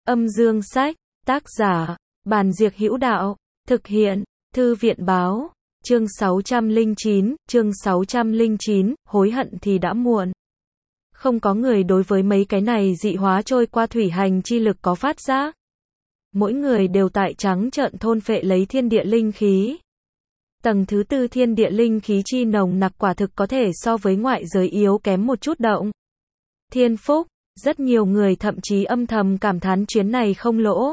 Âm dương sách, tác giả, Bàn Diệc Hữu Đạo, thực hiện, Thư viện báo, chương 609, hối hận thì đã muộn. Không có người đối với mấy cái này dị hóa trôi qua thủy hành chi lực có phát giác. Mỗi người đều tại trắng trợn thôn phệ lấy thiên địa linh khí. Tầng thứ tư thiên địa linh khí chi nồng nặc quả thực có thể so với ngoại giới yếu kém một chút động. Thiên phúc, rất nhiều người thậm chí âm thầm cảm thán chuyến này không lỗ.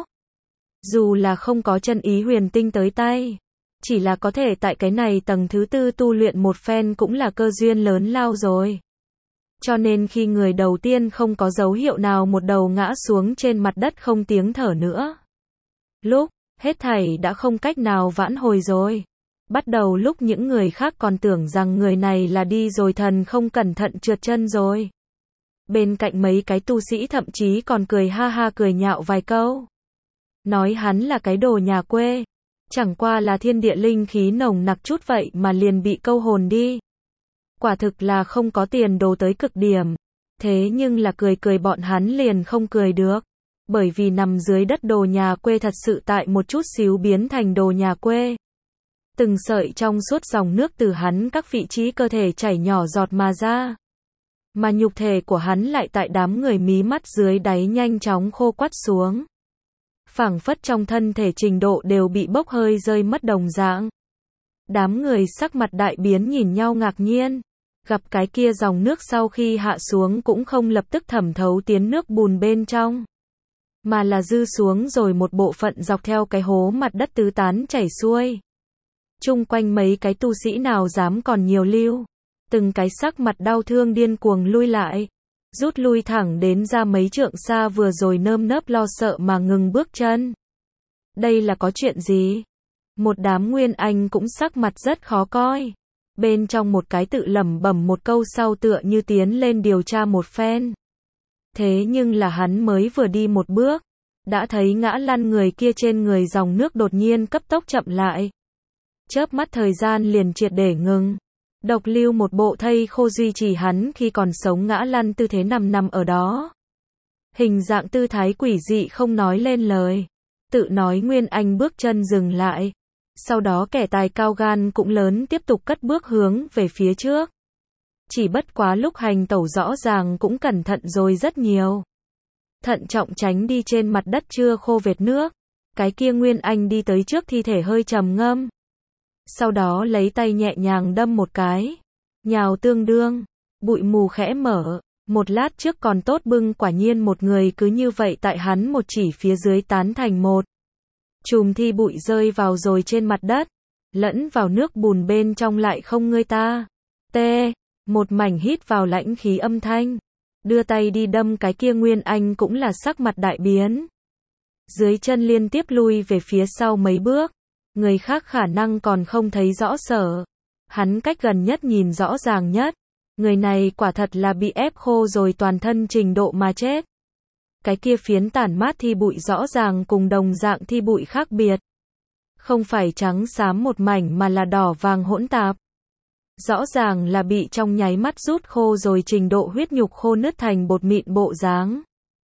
Dù là không có chân ý huyền tinh tới tay, chỉ là có thể tại cái này tầng thứ tư tu luyện một phen cũng là cơ duyên lớn lao rồi. Cho nên khi người đầu tiên không có dấu hiệu nào một đầu ngã xuống trên mặt đất không tiếng thở nữa. Lúc, hết thảy đã không cách nào vãn hồi rồi. Bắt đầu lúc những người khác còn tưởng rằng người này là đi rồi thần không cẩn thận trượt chân rồi. Bên cạnh mấy cái tu sĩ thậm chí còn cười ha ha cười nhạo vài câu. Nói hắn là cái đồ nhà quê. Chẳng qua là thiên địa linh khí nồng nặc chút vậy mà liền bị câu hồn đi. Quả thực là không có tiền đồ tới cực điểm. Thế nhưng là cười bọn hắn liền không cười được. Bởi vì nằm dưới đất đồ nhà quê thật sự tại một chút xíu biến thành đồ nhà quê. Từng sợi trong suốt dòng nước từ hắn các vị trí cơ thể chảy nhỏ giọt mà ra. Mà nhục thể của hắn lại tại đám người mí mắt dưới đáy nhanh chóng khô quắt xuống. Phảng phất trong thân thể trình độ đều bị bốc hơi rơi mất đồng dạng. Đám người sắc mặt đại biến nhìn nhau ngạc nhiên. Gặp cái kia dòng nước sau khi hạ xuống cũng không lập tức thẩm thấu tiến nước bùn bên trong. Mà là dư xuống rồi một bộ phận dọc theo cái hố mặt đất tứ tán chảy xuôi. Chung quanh mấy cái tu sĩ nào dám còn nhiều lưu. Từng cái sắc mặt đau thương điên cuồng lui lại. Rút lui thẳng đến ra mấy trượng xa vừa rồi nơm nớp lo sợ mà ngừng bước chân. Đây là có chuyện gì? Một đám nguyên anh cũng sắc mặt rất khó coi. Bên trong một cái tự lẩm bẩm một câu sau tựa như tiến lên điều tra một phen. Thế nhưng là hắn mới vừa đi một bước. Đã thấy ngã lăn người kia trên người dòng nước đột nhiên cấp tốc chậm lại. Chớp mắt thời gian liền triệt để ngừng. Độc lưu một bộ thây khô duy trì hắn khi còn sống ngã lăn tư thế nằm ở đó. Hình dạng tư thái quỷ dị không nói lên lời. Tự nói Nguyên Anh bước chân dừng lại. Sau đó kẻ tài cao gan cũng lớn tiếp tục cất bước hướng về phía trước. Chỉ bất quá lúc hành tẩu rõ ràng cũng cẩn thận rồi rất nhiều. Thận trọng tránh đi trên mặt đất chưa khô vệt nước. Cái kia Nguyên Anh đi tới trước thi thể hơi trầm ngâm. Sau đó lấy tay nhẹ nhàng đâm một cái. Nhào tương đương. Bụi mù khẽ mở. Một lát trước còn tốt bưng quả nhiên một người cứ như vậy tại hắn một chỉ phía dưới tán thành một. Chùm thi bụi rơi vào rồi trên mặt đất. Lẫn vào nước bùn bên trong lại không ngươi ta. Tê. Một mảnh hít vào lãnh khí âm thanh. Đưa tay đi đâm cái kia Nguyên Anh cũng là sắc mặt đại biến. Dưới chân liên tiếp lui về phía sau mấy bước. Người khác khả năng còn không thấy rõ sở. Hắn cách gần nhất nhìn rõ ràng nhất. Người này quả thật là bị ép khô rồi toàn thân trình độ mà chết. Cái kia phiến tản mát thi bụi rõ ràng cùng đồng dạng thi bụi khác biệt. Không phải trắng xám một mảnh mà là đỏ vàng hỗn tạp. Rõ ràng là bị trong nháy mắt rút khô rồi trình độ huyết nhục khô nứt thành bột mịn bộ dáng.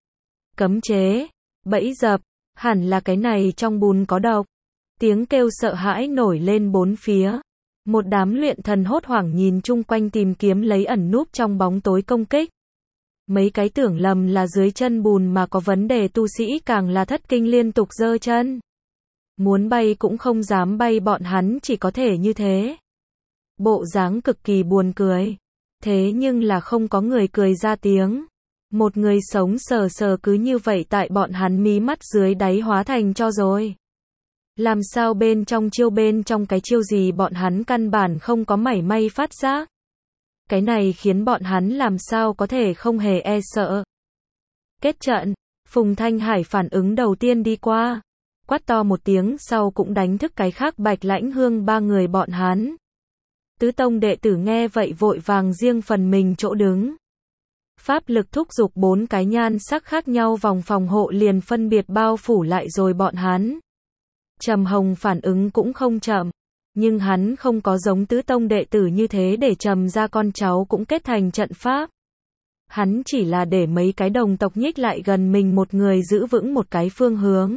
Cấm chế, bẫy dập, hẳn là cái này trong bùn có độc. Tiếng kêu sợ hãi nổi lên bốn phía. Một đám luyện thần hốt hoảng nhìn chung quanh tìm kiếm lấy ẩn núp trong bóng tối công kích. Mấy cái tưởng lầm là dưới chân bùn mà có vấn đề tu sĩ càng là thất kinh liên tục giơ chân. Muốn bay cũng không dám bay bọn hắn chỉ có thể như thế. Bộ dáng cực kỳ buồn cười. Thế nhưng là không có người cười ra tiếng. Một người sống sờ sờ cứ như vậy tại bọn hắn mí mắt dưới đáy hóa thành cho rồi. Làm sao bên trong cái chiêu gì bọn hắn căn bản không có mảy may phát giác. Cái này khiến bọn hắn làm sao có thể không hề e sợ. Kết trận, Phùng Thanh Hải phản ứng đầu tiên đi qua. Quát to một tiếng sau cũng đánh thức cái khác Bạch Lãnh Hương ba người bọn hắn. Tứ tông đệ tử nghe vậy vội vàng riêng phần mình chỗ đứng. Pháp lực thúc giục bốn cái nhan sắc khác nhau vòng phòng hộ liền phân biệt bao phủ lại rồi bọn hắn. Trầm Hồng phản ứng cũng không chậm, nhưng hắn không có giống tứ tông đệ tử như thế để trầm ra con cháu cũng kết thành trận pháp. Hắn chỉ là để mấy cái đồng tộc nhích lại gần mình một người giữ vững một cái phương hướng.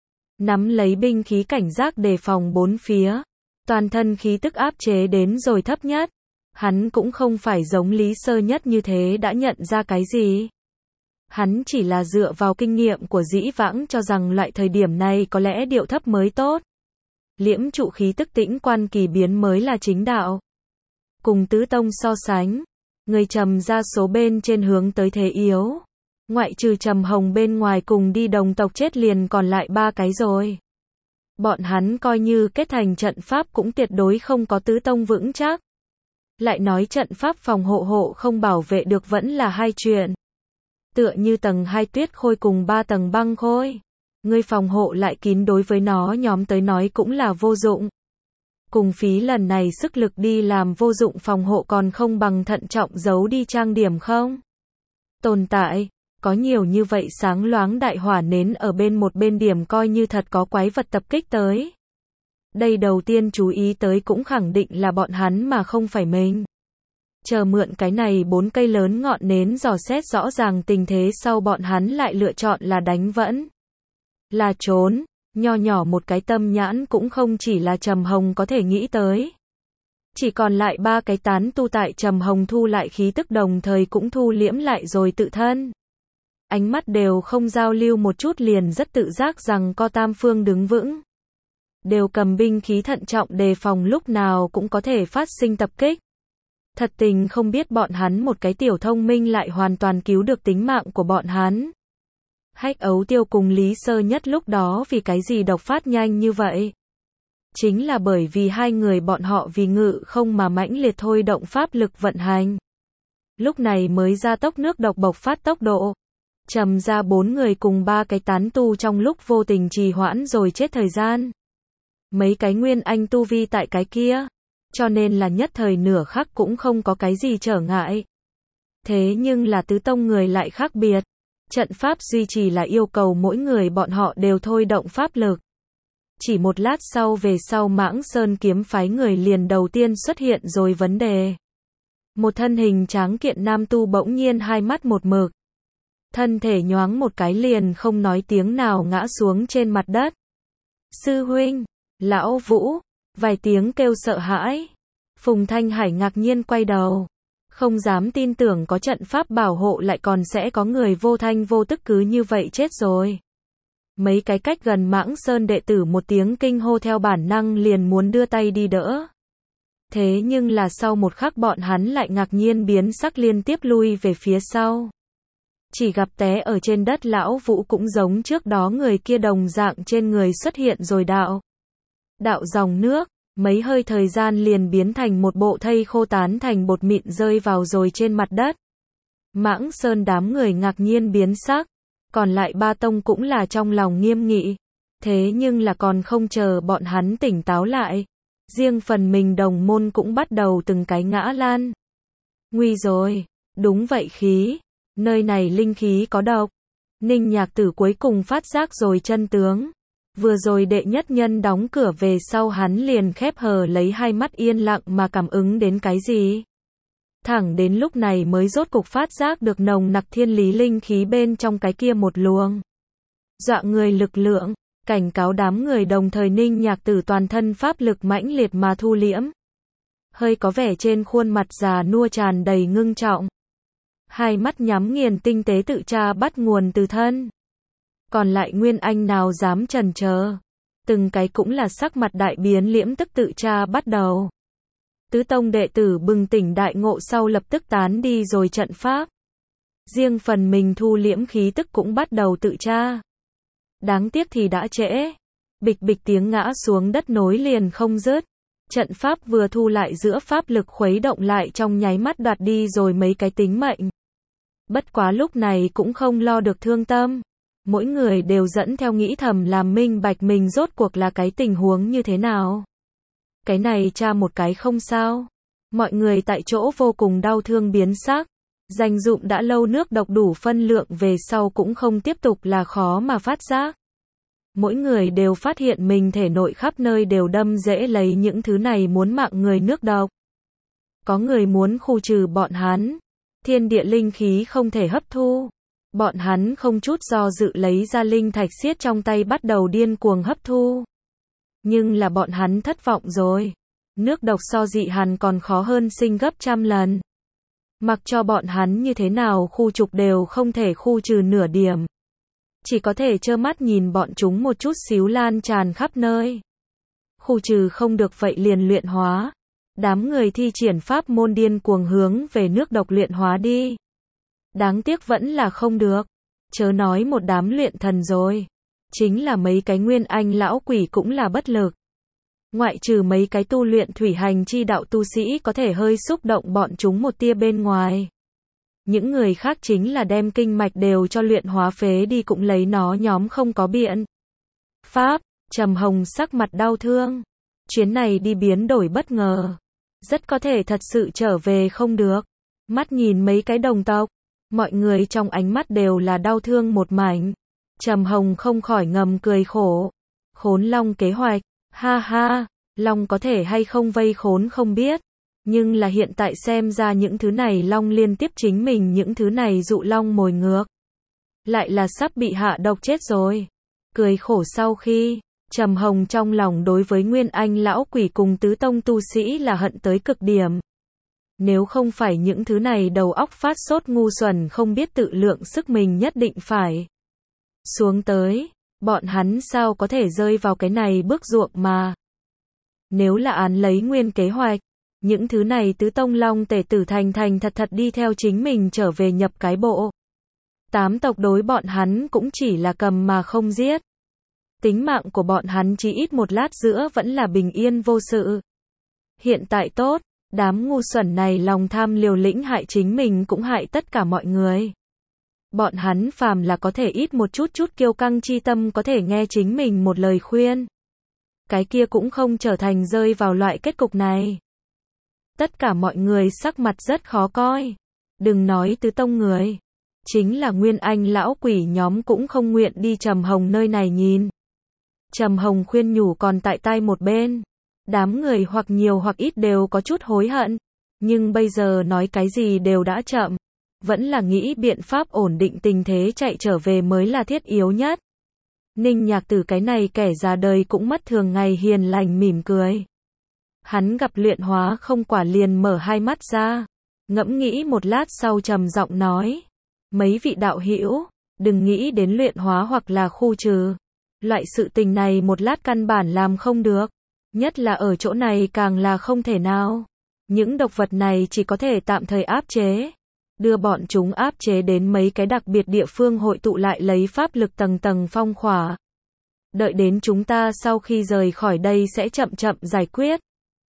Nắm lấy binh khí cảnh giác đề phòng bốn phía. Toàn thân khí tức áp chế đến rồi thấp nhất. Hắn cũng không phải giống Lý Sơ Nhất như thế đã nhận ra cái gì. Hắn chỉ là dựa vào kinh nghiệm của dĩ vãng cho rằng loại thời điểm này có lẽ điệu thấp mới tốt. Liễm trụ khí tức tĩnh quan kỳ biến mới là chính đạo. Cùng tứ tông so sánh, người Trầm gia số bên trên hướng tới thế yếu. Ngoại trừ Trầm Hồng bên ngoài cùng đi đồng tộc chết liền còn lại 3 cái rồi. Bọn hắn coi như kết thành trận pháp cũng tuyệt đối không có tứ tông vững chắc. Lại nói trận pháp phòng hộ không bảo vệ được vẫn là hai chuyện. Tựa như tầng 2 tuyết khôi cùng 3 tầng băng khôi. Người phòng hộ lại kín đối với nó nhóm tới nói cũng là vô dụng. Cùng phí lần này sức lực đi làm vô dụng phòng hộ còn không bằng thận trọng giấu đi trang điểm không? Tồn tại, có nhiều như vậy sáng loáng đại hỏa nến ở một bên điểm coi như thật có quái vật tập kích tới. Đây đầu tiên chú ý tới cũng khẳng định là bọn hắn mà không phải mình. Chờ mượn cái này 4 cây lớn ngọn nến dò xét rõ ràng tình thế sau bọn hắn lại lựa chọn là đánh vẫn. Là trốn, nho nhỏ một cái tâm nhãn cũng không chỉ là Trầm Hồng có thể nghĩ tới. Chỉ còn lại 3 cái tán tu tại Trầm Hồng thu lại khí tức đồng thời cũng thu liễm lại rồi tự thân. Ánh mắt đều không giao lưu một chút liền rất tự giác rằng có tam phương đứng vững. Đều cầm binh khí thận trọng đề phòng lúc nào cũng có thể phát sinh tập kích. Thật tình không biết bọn hắn một cái tiểu thông minh lại hoàn toàn cứu được tính mạng của bọn hắn. Hách Ấu Tiêu cùng Lý Sơ Nhất lúc đó vì cái gì độc phát nhanh như vậy? Chính là bởi vì hai người bọn họ vì ngự không mà mãnh liệt thôi động pháp lực vận hành. Lúc này mới gia tốc nước độc bộc phát tốc độ. Trầm ra 4 người cùng 3 cái tán tu trong lúc vô tình trì hoãn rồi chết thời gian. Mấy cái nguyên anh tu vi tại cái kia. Cho nên là nhất thời nửa khắc cũng không có cái gì trở ngại. Thế nhưng là tứ tông người lại khác biệt. Trận pháp duy trì là yêu cầu mỗi người bọn họ đều thôi động pháp lực. Chỉ một lát sau về sau Mãng Sơn kiếm phái người liền đầu tiên xuất hiện rồi vấn đề. Một thân hình tráng kiện nam tu bỗng nhiên hai mắt một mực. Thân thể nhoáng một cái liền không nói tiếng nào ngã xuống trên mặt đất. Sư huynh, lão Vũ, vài tiếng kêu sợ hãi. Phùng Thanh Hải ngạc nhiên quay đầu. Không dám tin tưởng có trận pháp bảo hộ lại còn sẽ có người vô thanh vô tức cứ như vậy chết rồi. Mấy cái cách gần Mãng Sơn đệ tử một tiếng kinh hô theo bản năng liền muốn đưa tay đi đỡ. Thế nhưng là sau một khắc bọn hắn lại ngạc nhiên biến sắc liên tiếp lui về phía sau. Chỉ gặp té ở trên đất lão Vũ cũng giống trước đó người kia đồng dạng trên người xuất hiện rồi đạo dòng nước, mấy hơi thời gian liền biến thành một bộ thây khô tán thành bột mịn rơi vào rồi trên mặt đất. Mãng Sơn đám người ngạc nhiên biến sắc, còn lại 3 tông cũng là trong lòng nghiêm nghị. Thế nhưng là còn không chờ bọn hắn tỉnh táo lại. Riêng phần mình đồng môn cũng bắt đầu từng cái ngã lan. Nguy rồi, đúng vậy khí, nơi này linh khí có độc. Ninh Nhạc Tử cuối cùng phát giác rồi chân tướng. Vừa rồi đệ nhất nhân đóng cửa về sau hắn liền khép hờ lấy hai mắt yên lặng mà cảm ứng đến cái gì. Thẳng đến lúc này mới rốt cục phát giác được nồng nặc thiên lý linh khí bên trong cái kia một luồng. Dọa người lực lượng, cảnh cáo đám người đồng thời Ninh Nhạc Tử toàn thân pháp lực mãnh liệt mà thu liễm. Hơi có vẻ trên khuôn mặt già nua tràn đầy ngưng trọng. Hai mắt nhắm nghiền tinh tế tự tra bắt nguồn từ thân. Còn lại nguyên anh nào dám chần chờ. Từng cái cũng là sắc mặt đại biến liễm tức tự tra bắt đầu. Tứ tông đệ tử bừng tỉnh đại ngộ sau lập tức tán đi rồi trận pháp. Riêng phần mình thu liễm khí tức cũng bắt đầu tự tra. Đáng tiếc thì đã trễ. Bịch bịch tiếng ngã xuống đất nối liền không dứt. Trận pháp vừa thu lại giữa pháp lực khuấy động lại trong nháy mắt đoạt đi rồi mấy cái tính mệnh. Bất quá lúc này cũng không lo được thương tâm. Mỗi người đều dẫn theo nghĩ thầm làm minh bạch mình rốt cuộc là cái tình huống như thế nào. Cái này tra một cái không sao. Mọi người tại chỗ vô cùng đau thương biến sắc. Dành dụm đã lâu nước độc đủ phân lượng về sau cũng không tiếp tục là khó mà phát giác. Mỗi người đều phát hiện mình thể nội khắp nơi đều đâm rễ lấy những thứ này muốn mạng người nước độc. Có người muốn khu trừ bọn hắn. Thiên địa linh khí không thể hấp thu. Bọn hắn không chút do dự lấy ra linh thạch xiết trong tay bắt đầu điên cuồng hấp thu. Nhưng là bọn hắn thất vọng rồi. Nước độc so dị hàn còn khó hơn sinh gấp trăm lần. Mặc cho bọn hắn như thế nào khu trục đều không thể khu trừ nửa điểm. Chỉ có thể trơ mắt nhìn bọn chúng một chút xíu lan tràn khắp nơi. Khu trừ không được vậy liền luyện hóa. Đám người thi triển pháp môn điên cuồng hướng về nước độc luyện hóa đi. Đáng tiếc vẫn là không được. Chớ nói một đám luyện thần rồi. Chính là mấy cái nguyên anh lão quỷ cũng là bất lực. Ngoại trừ mấy cái tu luyện thủy hành chi đạo tu sĩ có thể hơi xúc động bọn chúng một tia bên ngoài. Những người khác chính là đem kinh mạch đều cho luyện hóa phế đi cũng lấy nó nhóm không có biện. Pháp, Trầm Hồng sắc mặt đau thương. Chuyến này đi biến đổi bất ngờ. Rất có thể thật sự trở về không được. Mắt nhìn mấy cái đồng tộc. Mọi người trong ánh mắt đều là đau thương một mảnh. Trầm Hồng không khỏi ngầm cười khổ. Khốn Long kế hoạch. Ha ha, Long có thể hay không vây khốn không biết. Nhưng là hiện tại xem ra những thứ này Long liên tiếp chính mình những thứ này dụ Long mồi ngược. Lại là sắp bị hạ độc chết rồi. Cười khổ sau khi, Trầm Hồng trong lòng đối với Nguyên Anh lão quỷ cùng tứ tông tu sĩ là hận tới cực điểm. Nếu không phải những thứ này đầu óc phát sốt ngu xuẩn không biết tự lượng sức mình nhất định phải xuống tới. Bọn hắn sao có thể rơi vào cái này bước ruộng mà. Nếu là án lấy nguyên kế hoạch, những thứ này tứ tông long tể tử thành thật thật đi theo chính mình trở về nhập cái bộ. Tám tộc đối bọn hắn cũng chỉ là cầm mà không giết. Tính mạng của bọn hắn chỉ ít một lát giữa vẫn là bình yên vô sự. Hiện tại tốt, đám ngu xuẩn này lòng tham liều lĩnh hại chính mình cũng hại tất cả mọi người. Bọn hắn phàm là có thể ít một chút kiêu căng chi tâm có thể nghe chính mình một lời khuyên. Cái kia cũng không trở thành rơi vào loại kết cục này. Tất cả mọi người sắc mặt rất khó coi. Đừng nói tứ tông người. Chính là Nguyên Anh lão quỷ nhóm cũng không nguyện đi Trầm Hồng nơi này nhìn. Trầm Hồng khuyên nhủ còn tại tai một bên. Đám người hoặc nhiều hoặc ít đều có chút hối hận. Nhưng bây giờ nói cái gì đều đã chậm. Vẫn là nghĩ biện pháp ổn định tình thế chạy trở về mới là thiết yếu nhất. Ninh Nhạc Tử cái này kẻ già đời cũng mất thường ngày hiền lành mỉm cười. Hắn gặp luyện hóa không quả liền mở hai mắt ra. Ngẫm nghĩ một lát sau trầm giọng nói. Mấy vị đạo hữu, đừng nghĩ đến luyện hóa hoặc là khu trừ. Loại sự tình này một lát căn bản làm không được. Nhất là ở chỗ này càng là không thể nào. Những độc vật này chỉ có thể tạm thời áp chế. Đưa bọn chúng áp chế đến mấy cái đặc biệt địa phương hội tụ lại lấy pháp lực tầng tầng phong khỏa. Đợi đến chúng ta sau khi rời khỏi đây sẽ chậm giải quyết.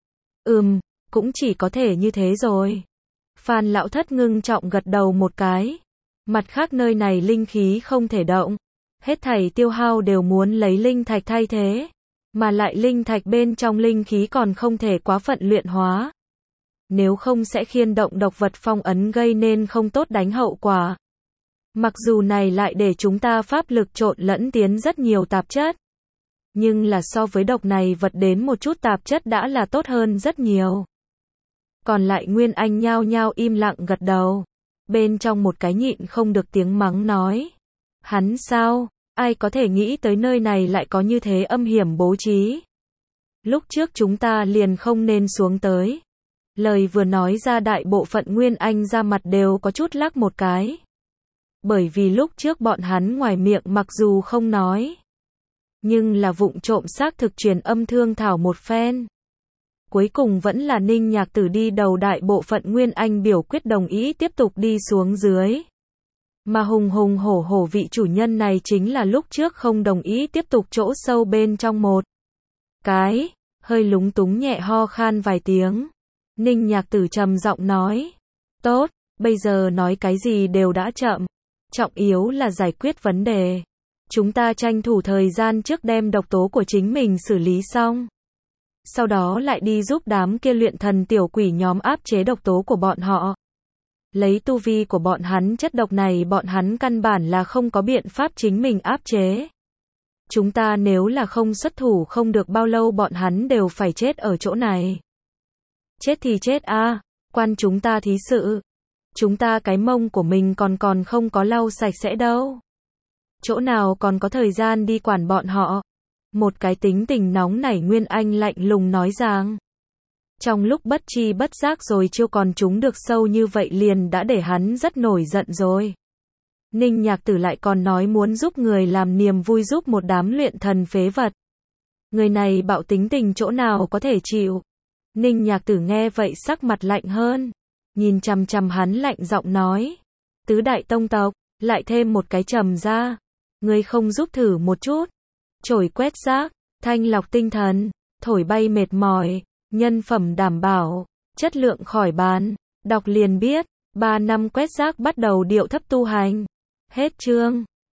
Cũng chỉ có thể như thế rồi. Phan lão thất ngưng trọng gật đầu một cái. Mặt khác nơi này linh khí không thể động. Hết thảy tiêu hao đều muốn lấy linh thạch thay thế. Mà lại linh thạch bên trong linh khí còn không thể quá phận luyện hóa. Nếu không sẽ khiên động độc vật phong ấn gây nên không tốt đánh hậu quả. Mặc dù này lại để chúng ta pháp lực trộn lẫn tiến rất nhiều tạp chất. Nhưng là so với độc này vật đến một chút tạp chất đã là tốt hơn rất nhiều. Còn lại Nguyên Anh nhao nhao im lặng gật đầu. Bên trong một cái nhịn không được tiếng mắng nói. Hắn sao? Ai có thể nghĩ tới nơi này lại có như thế âm hiểm bố trí. Lúc trước chúng ta liền không nên xuống tới. Lời vừa nói ra đại bộ phận Nguyên Anh ra mặt đều có chút lắc một cái. Bởi vì lúc trước bọn hắn ngoài miệng mặc dù không nói. Nhưng là vụng trộm xác thực truyền âm thương thảo một phen. Cuối cùng vẫn là Ninh Nhạc Tử đi đầu đại bộ phận Nguyên Anh biểu quyết đồng ý tiếp tục đi xuống dưới. Mà hùng hổ vị chủ nhân này chính là lúc trước không đồng ý tiếp tục chỗ sâu bên trong một cái, hơi lúng túng nhẹ ho khan vài tiếng. Ninh Nhạc Tử trầm giọng nói, tốt, bây giờ nói cái gì đều đã chậm, trọng yếu là giải quyết vấn đề. Chúng ta tranh thủ thời gian trước đem độc tố của chính mình xử lý xong. Sau đó lại đi giúp đám kia luyện thần tiểu quỷ nhóm áp chế độc tố của bọn họ. Lấy tu vi của bọn hắn chất độc này bọn hắn căn bản là không có biện pháp chính mình áp chế. Chúng ta nếu là không xuất thủ không được bao lâu bọn hắn đều phải chết ở chỗ này. Chết thì chết a, quan chúng ta thí sự. Chúng ta cái mông của mình còn không có lau sạch sẽ đâu. Chỗ nào còn có thời gian đi quản bọn họ. Một cái tính tình nóng nảy Nguyên Anh lạnh lùng nói rằng. Trong lúc bất tri bất giác rồi chiêu còn trúng được sâu như vậy liền đã để hắn rất nổi giận rồi. Ninh Nhạc Tử lại còn nói muốn giúp người làm niềm vui giúp một đám luyện thần phế vật. Người này bạo tính tình chỗ nào có thể chịu. Ninh Nhạc Tử nghe vậy sắc mặt lạnh hơn. Nhìn chằm chằm hắn lạnh giọng nói. Tứ đại tông tộc, lại thêm một cái trầm ra. Ngươi không giúp thử một chút. Chổi quét rác, thanh lọc tinh thần, thổi bay mệt mỏi, nhân phẩm đảm bảo, chất lượng khỏi bàn. Đọc liền biết, 3 năm quét rác bắt đầu điệu thấp tu hành. Hết chương.